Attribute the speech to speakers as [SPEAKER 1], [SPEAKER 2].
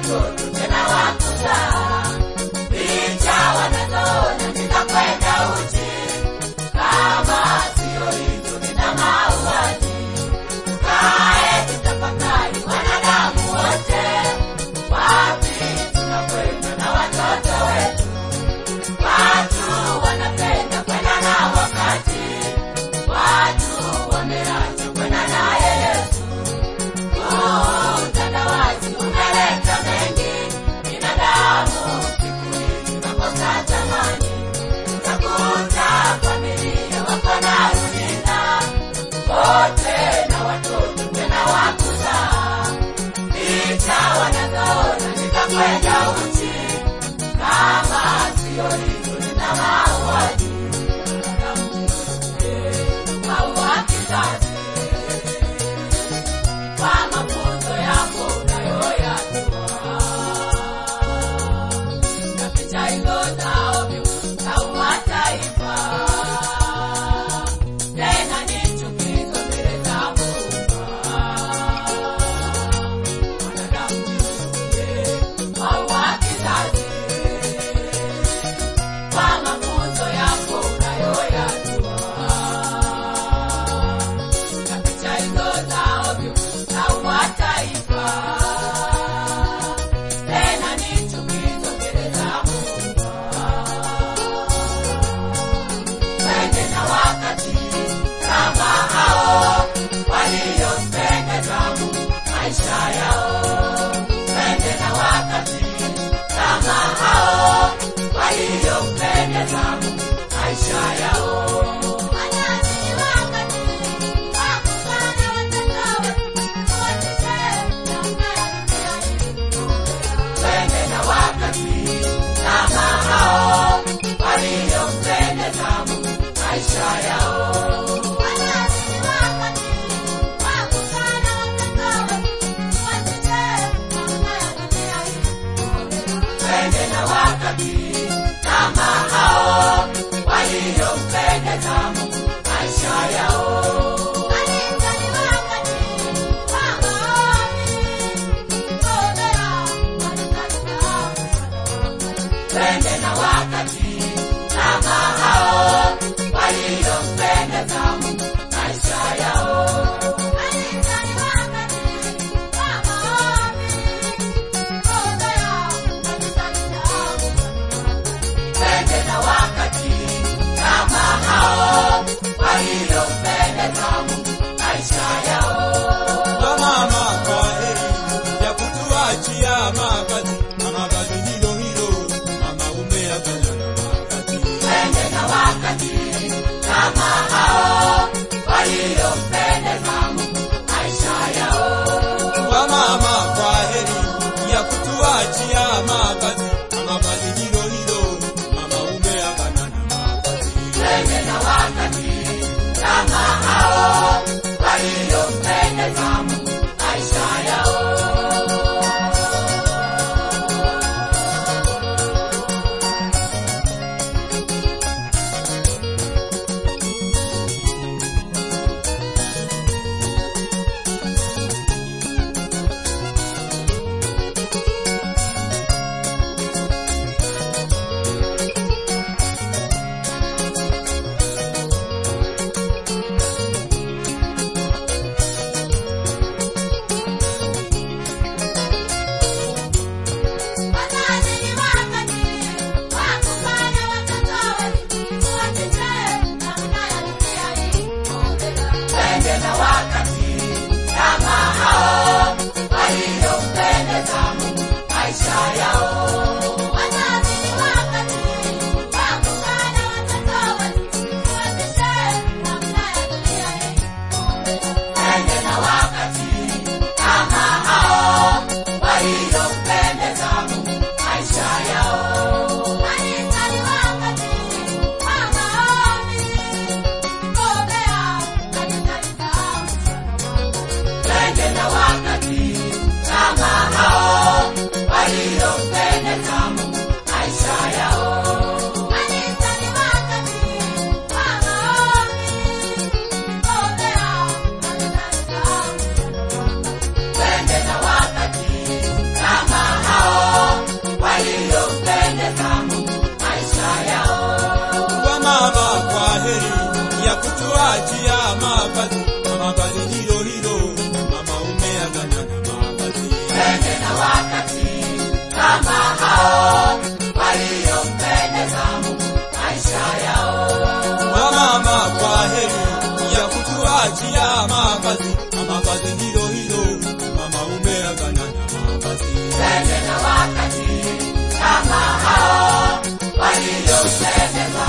[SPEAKER 1] watoto tena wakuzaa. Picha wanazoona nitakwenda uchi, kama sio hizo nina mauaji. Kae tutafakari wanadamu wote, wapi tunakwenda na watoto wetu. Watu wanapenda kwenda na wakati, watu wameacha kwenda naye Yesu. Utandawazi umeleta mengi, binadamu siku hizi nakosa zamani. Utakuta familia wako na runinga, wote na watoto tena wakuzaa. Picha wanazoona nitakwenda uchi, kama sio hizo nina mauaji. Maua kizazi, kwa mafunzo yako unayoyajua, na picha hizo za ovyo za mataifa, tena ni chukizo mbele za Mungu. Wanadamu maua kizazi, kwa mafunzo yako unayoyajua, na picha hizo za ovyo za mataifa, tena ni chukizo mbele za Mungu. Twende na wakati kama hao waliompendeza Mungu maisha yao. Twende na wakati kama hao waliompendeza Mungu maisha yao. Twende na wakati kama hao waliompendeza Mungu maisha yao. Twende na wakati kama hao waliompendeza Mungu maisha yao. Twende na wakati kama hao waliompendeza Mungu maisha yao. Twende na wakati kama hao waliompendeza Mungu maisha yao.
[SPEAKER 2] Mama kwa heri ya kutuachia makazi, makazi hilo hilo mama umeagana na wakati.
[SPEAKER 1] Twende na wakati kama hao waliompendeza Mungu maisha yao.
[SPEAKER 2] Mama kwa heri ya kutuachia makazi, makazi hilo hilo mama umeagana na wakati.
[SPEAKER 1] Twende na wakati kama hao waliompendeza Mungu maisha yao. Twende na wakati kama hao waliompendeza Mungu maisha yao. Twende na wakati kama hao waliompendeza Mungu maisha yao.
[SPEAKER 2] kutuachia makazi, mama kazi hilo hilo, mama umeagana na makazi.
[SPEAKER 1] Twende na wakati kama hao waliompendeza Mungu maisha yao.
[SPEAKER 2] Mama kwa heri ya kutuachia makazi, mama kazi hilo hilo, mama umeagana na makazi.
[SPEAKER 1] Twende na wakati kama hao waliompendeza